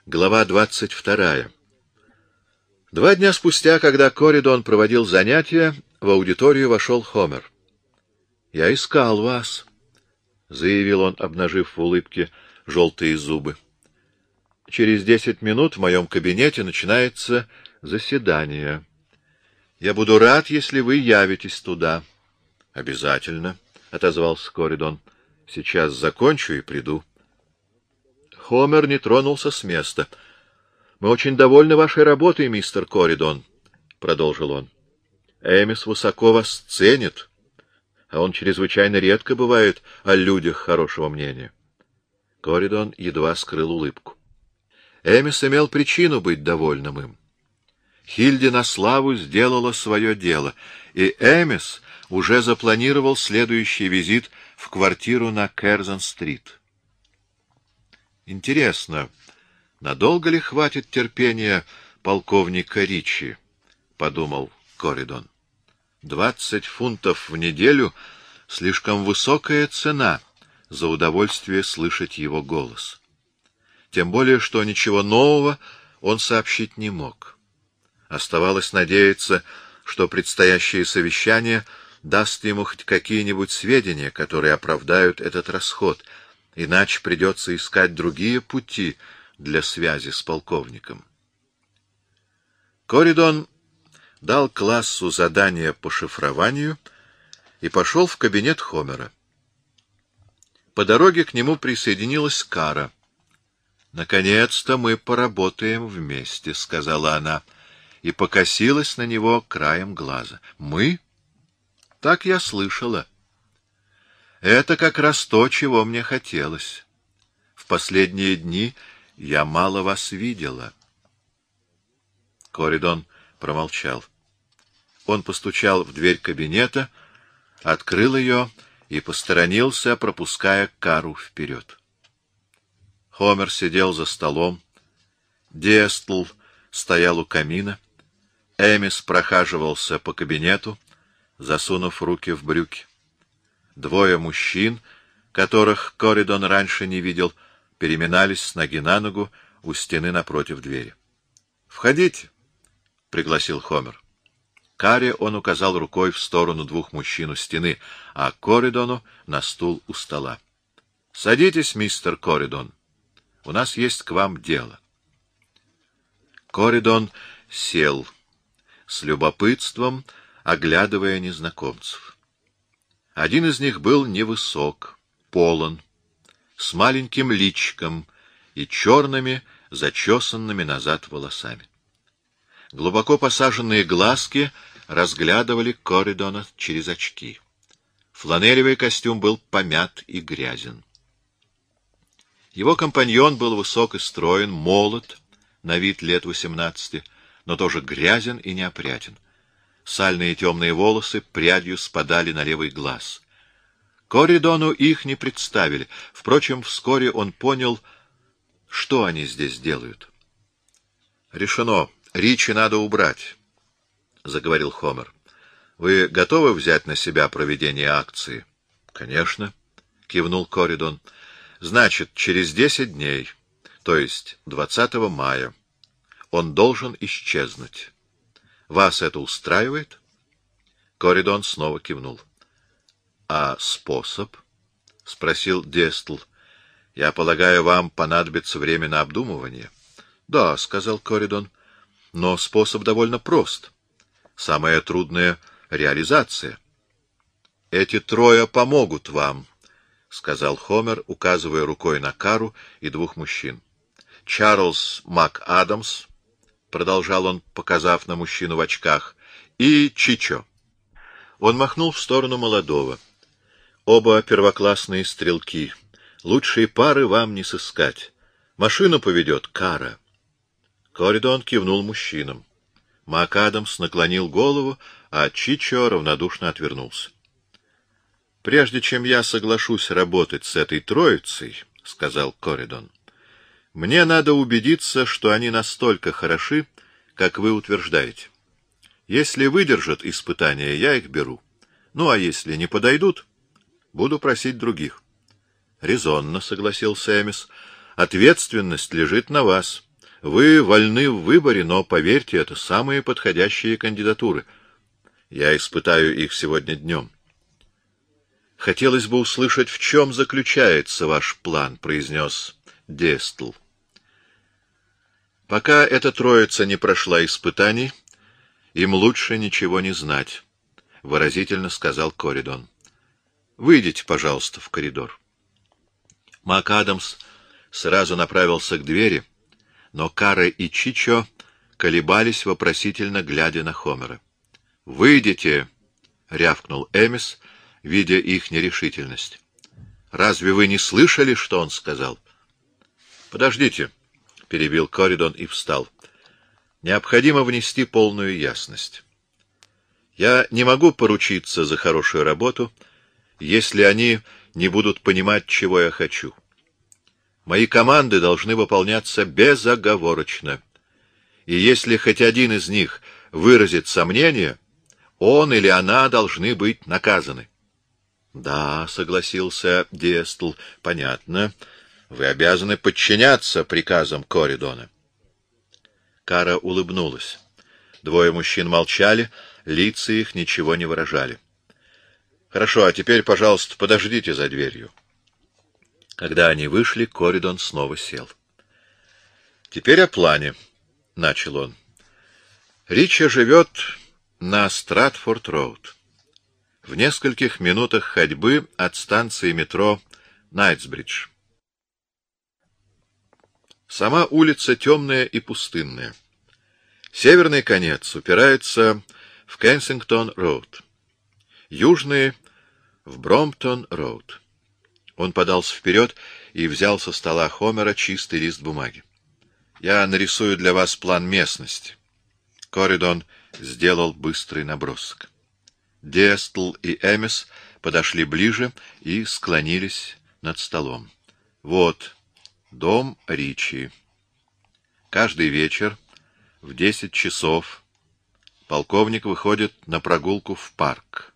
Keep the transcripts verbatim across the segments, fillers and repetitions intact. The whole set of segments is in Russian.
Глава двадцать вторая. Два дня спустя, когда Коридон проводил занятия, в аудиторию вошел Хомер. — Я искал вас, — заявил он, обнажив в улыбке желтые зубы. — Через десять минут в моем кабинете начинается заседание. Я буду рад, если вы явитесь туда. — Обязательно, — отозвался Коридон. — Сейчас закончу и приду. Хомер не тронулся с места. — Мы очень довольны вашей работой, мистер Коридон, — продолжил он. — Эмис высоко вас ценит, а он чрезвычайно редко бывает о людях хорошего мнения. Коридон едва скрыл улыбку. Эмис имел причину быть довольным им. Хильде на славу сделала свое дело, и Эмис уже запланировал следующий визит в квартиру на Керзон-стрит. Интересно, надолго ли хватит терпения полковника Ричи, — подумал Коридон. Двадцать фунтов в неделю — слишком высокая цена за удовольствие слышать его голос. Тем более, что ничего нового он сообщить не мог. Оставалось надеяться, что предстоящее совещание даст ему хоть какие-нибудь сведения, которые оправдают этот расход, иначе придется искать другие пути для связи с полковником. Коридон дал классу задание по шифрованию и пошел в кабинет Хомера. По дороге к нему присоединилась Кара. «Наконец-то мы поработаем вместе», — сказала она, и покосилась на него краем глаза. «Мы? Так я слышала. Это как раз то, чего мне хотелось. В последние дни я мало вас видела». Коридон промолчал. Он постучал в дверь кабинета, открыл ее и посторонился, пропуская Кару вперед. Хомер сидел за столом, Дестл стоял у камина, Эмис прохаживался по кабинету, засунув руки в брюки. Двое мужчин, которых Коридон раньше не видел, переминались с ноги на ногу у стены напротив двери. — Входите, — пригласил Хомер. Каре он указал рукой в сторону двух мужчин у стены, а Коридону — на стул у стола. — Садитесь, мистер Коридон. У нас есть к вам дело. Коридон сел, с любопытством оглядывая незнакомцев. Один из них был невысок, полон, с маленьким личиком и черными, зачесанными назад волосами. Глубоко посаженные глазки разглядывали Коридона через очки. Фланелевый костюм был помят и грязен. Его компаньон был высок и строен, молод, на вид лет восемнадцати, но тоже грязен и неопрятен. Сальные темные волосы прядью спадали на левый глаз. Коридону их не представили. Впрочем, вскоре он понял, что они здесь делают. — Решено. Ричи надо убрать, — заговорил Хомер. — Вы готовы взять на себя проведение акции? — Конечно, — кивнул Коридон. — Значит, через десять дней, то есть двадцатого мая, он должен исчезнуть. Вас это устраивает? Коридон снова кивнул. — А способ? — спросил Дестл. — Я полагаю, вам понадобится время на обдумывание. — Да, — сказал Коридон, — но способ довольно прост. Самое трудное — реализация. — Эти трое помогут вам, — сказал Хомер, указывая рукой на Кару и двух мужчин. — Чарльз МакАдамс, — продолжал он, показав на мужчину в очках, — и Чичо. Он махнул в сторону молодого. Оба первоклассные стрелки. Лучшей пары вам не сыскать. Машину поведет Кара. Коридон кивнул мужчинам. МакАдамс наклонил голову, а Чичо равнодушно отвернулся. — Прежде чем я соглашусь работать с этой троицей, — сказал Коридон, — мне надо убедиться, что они настолько хороши, как вы утверждаете. Если выдержат испытания, я их беру. Ну, а если не подойдут, буду просить других. — Резонно, — согласился Эмис. — Ответственность лежит на вас. Вы вольны в выборе, но, поверьте, это самые подходящие кандидатуры. Я испытаю их сегодня днем. Хотелось бы услышать, в чем заключается ваш план, — произнес Дестл. Пока эта троица не прошла испытаний, им лучше ничего не знать, — выразительно сказал Коридон. Выйдите, пожалуйста, в коридор. Мак Адамс сразу направился к двери, но Кара и Чичо колебались, вопросительно глядя на Хомера. — Выйдите! — рявкнул Эмис, видя их нерешительность. — Разве вы не слышали, что он сказал? — Подождите, — перебил Коридон и встал. — Необходимо внести полную ясность. Я не могу поручиться за хорошую работу, если они не будут понимать, чего я хочу. Мои команды должны выполняться безоговорочно. И если хоть один из них выразит сомнение, он или она должны быть наказаны. — Да, — согласился Дестл, — понятно. Вы обязаны подчиняться приказам Коридона. Кара улыбнулась. Двое мужчин молчали, лица их ничего не выражали. — Хорошо, а теперь, пожалуйста, подождите за дверью. Когда они вышли, Коридон снова сел. — Теперь о плане, — начал он. — Ричи живет на Стратфорд-роуд, в нескольких минутах ходьбы от станции метро Найтсбридж. Сама улица темная и пустынная. Северный конец упирается в Кенсингтон-роуд, южный — в Бромптон-роуд. Он подался вперед и взял со стола Хомера чистый лист бумаги. — Я нарисую для вас план местности. Коридон сделал быстрый набросок. Дестл и Эмис подошли ближе и склонились над столом. — Вот дом Ричи. Каждый вечер в десять часов полковник выходит на прогулку в парк.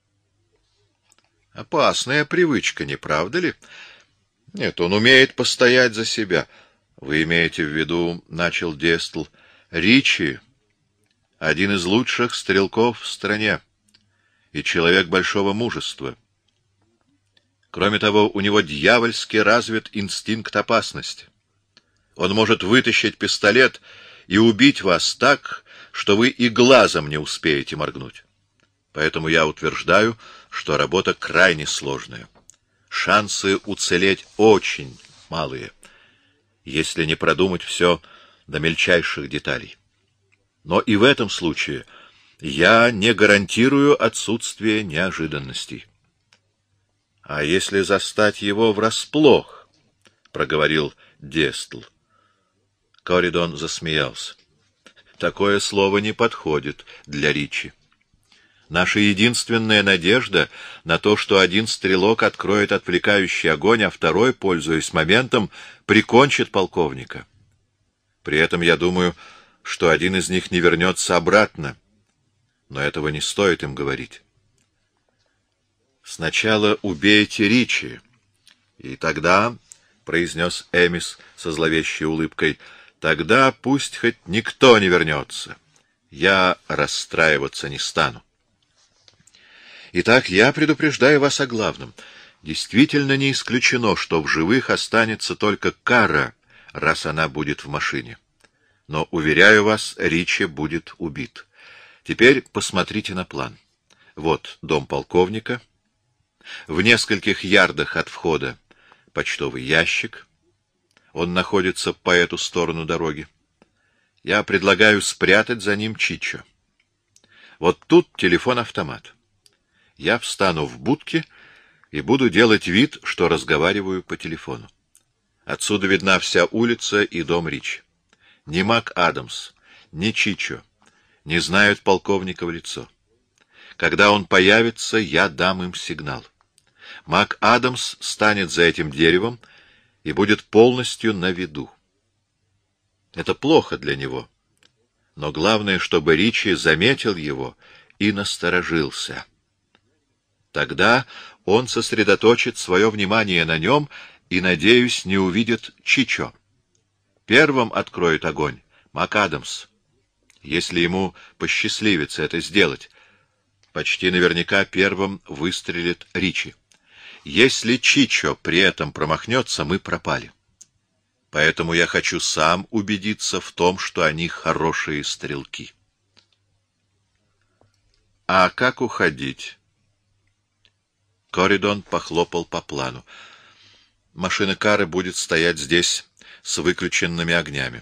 Опасная привычка, не правда ли? Нет, он умеет постоять за себя. Вы имеете в виду, — начал Дестл, — Ричи — один из лучших стрелков в стране и человек большого мужества. Кроме того, у него дьявольски развит инстинкт опасности. Он может вытащить пистолет и убить вас так, что вы и глазом не успеете моргнуть. Поэтому я утверждаю, что работа крайне сложная. Шансы уцелеть очень малые, если не продумать все до мельчайших деталей. Но и в этом случае я не гарантирую отсутствие неожиданностей. — А если застать его врасплох? — проговорил Дестл. Коридон засмеялся. — Такое слово не подходит для Ричи. Наша единственная надежда на то, что один стрелок откроет отвлекающий огонь, а второй, пользуясь моментом, прикончит полковника. При этом я думаю, что один из них не вернется обратно, но этого не стоит им говорить. Сначала убейте Ричи, и тогда, — произнес Эмис со зловещей улыбкой, — тогда пусть хоть никто не вернется. Я расстраиваться не стану. Итак, я предупреждаю вас о главном. Действительно не исключено, что в живых останется только Кара, раз она будет в машине. Но, уверяю вас, Ричи будет убит. Теперь посмотрите на план. Вот дом полковника. В нескольких ярдах от входа почтовый ящик. Он находится по эту сторону дороги. Я предлагаю спрятать за ним Чичо. Вот тут телефон-автомат. Я встану в будке и буду делать вид, что разговариваю по телефону. Отсюда видна вся улица и дом Ричи. Ни Мак Адамс, ни Чичо не знают полковника в лицо. Когда он появится, я дам им сигнал. Мак Адамс станет за этим деревом и будет полностью на виду. Это плохо для него, но главное, чтобы Ричи заметил его и насторожился. Тогда он сосредоточит свое внимание на нем и, надеюсь, не увидит Чичо. Первым откроет огонь МакАдамс. Если ему посчастливится это сделать, почти наверняка первым выстрелит Ричи. Если Чичо при этом промахнется, мы пропали. Поэтому я хочу сам убедиться в том, что они хорошие стрелки. А как уходить? Коридон похлопал по плану. Машина Кары будет стоять здесь с выключенными огнями.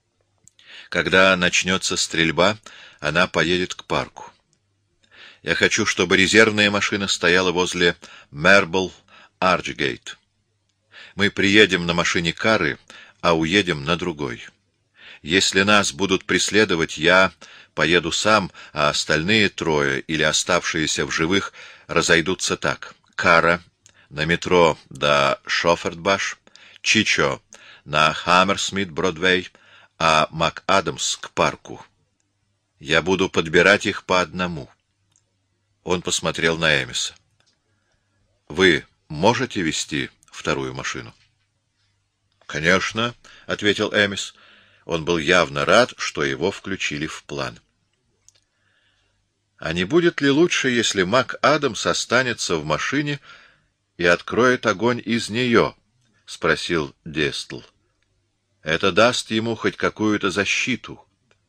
Когда начнется стрельба, она поедет к парку. Я хочу, чтобы резервная машина стояла возле Мербл Арчгейт. Мы приедем на машине Кары, а уедем на другой. Если нас будут преследовать, я поеду сам, а остальные трое или оставшиеся в живых разойдутся так. Кара на метро до Шоффорд-Баш, Чичо на Хаммерсмит-Бродвей, а МакАдамс к парку. Я буду подбирать их по одному. Он посмотрел на Эмиса. Вы можете вести вторую машину? Конечно, ответил Эмис. Он был явно рад, что его включили в план. А не будет ли лучше, если МакАдамс останется в машине и откроет огонь из нее? Спросил Дестл. Это даст ему хоть какую-то защиту.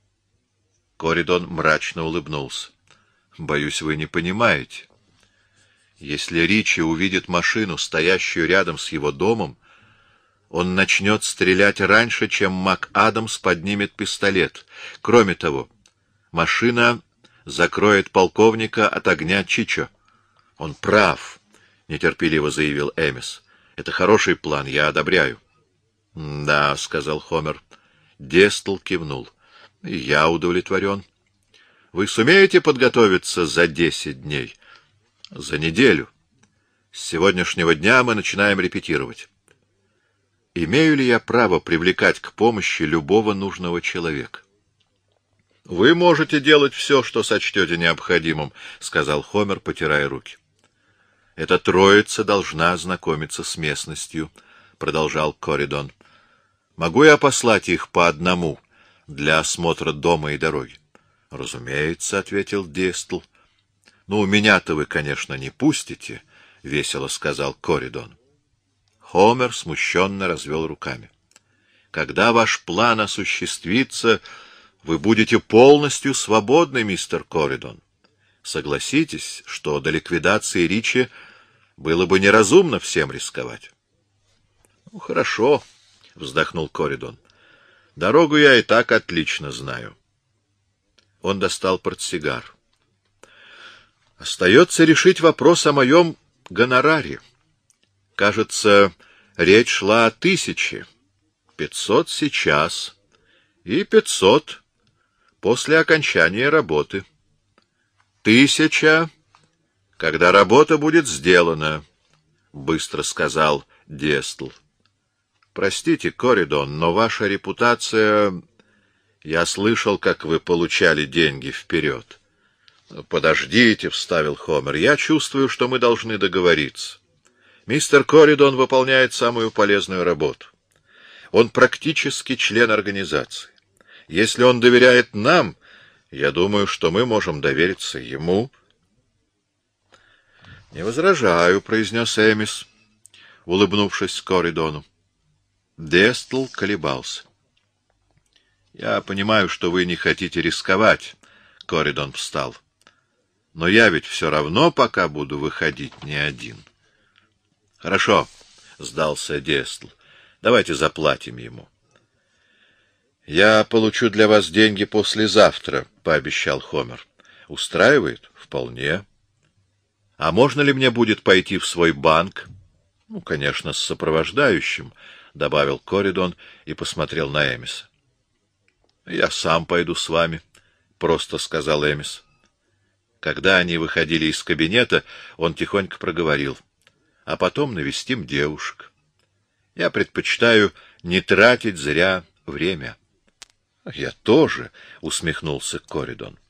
Коридон мрачно улыбнулся. Боюсь, вы не понимаете. Если Ричи увидит машину, стоящую рядом с его домом, он начнет стрелять раньше, чем МакАдамс поднимет пистолет. Кроме того, машина закроет полковника от огня Чичо. Он прав, нетерпеливо заявил Эмис. Это хороший план, я одобряю. Да, сказал Хомер. Дестл кивнул. Я удовлетворен. Вы сумеете подготовиться за десять дней? За неделю. С сегодняшнего дня мы начинаем репетировать. Имею ли я право привлекать к помощи любого нужного человека? Вы можете делать все, что сочтете необходимым, сказал Хомер, потирая руки. Эта троица должна ознакомиться с местностью, продолжал Коридон. Могу я послать их по одному для осмотра дома и дороги? Разумеется, ответил Дестл. Ну, меня-то вы, конечно, не пустите, весело сказал Коридон. Хомер смущенно развел руками. Когда ваш план осуществится, вы будете полностью свободны, мистер Коридон. Согласитесь, что до ликвидации Ричи было бы неразумно всем рисковать. Ну, хорошо, вздохнул Коридон. Дорогу я и так отлично знаю. Он достал портсигар. Остается решить вопрос о моем гонораре. Кажется, речь шла о тысяче. Пятьсот сейчас и пятьсот после окончания работы. Тысяча, когда работа будет сделана, — быстро сказал Дестл. Простите, Коридон, но ваша репутация... Я слышал, как вы получали деньги вперед. Подождите, — вставил Хомер, — я чувствую, что мы должны договориться. Мистер Коридон выполняет самую полезную работу. Он практически член организации. Если он доверяет нам, я думаю, что мы можем довериться ему. — Не возражаю, — произнес Эмис, улыбнувшись Коридону. Дестл колебался. — Я понимаю, что вы не хотите рисковать, — Коридон встал. — Но я ведь все равно пока буду выходить не один. — Хорошо, — сдался Дестл. — Давайте заплатим ему. — Я получу для вас деньги послезавтра, — пообещал Хомер. — Устраивает? — Вполне. — А можно ли мне будет пойти в свой банк? — Ну, конечно, с сопровождающим, — добавил Коридон и посмотрел на Эмиса. — Я сам пойду с вами, — просто сказал Эмис. Когда они выходили из кабинета, он тихонько проговорил. — А потом навестим девушек. Я предпочитаю не тратить зря время. — Я тоже, — усмехнулся Коридон.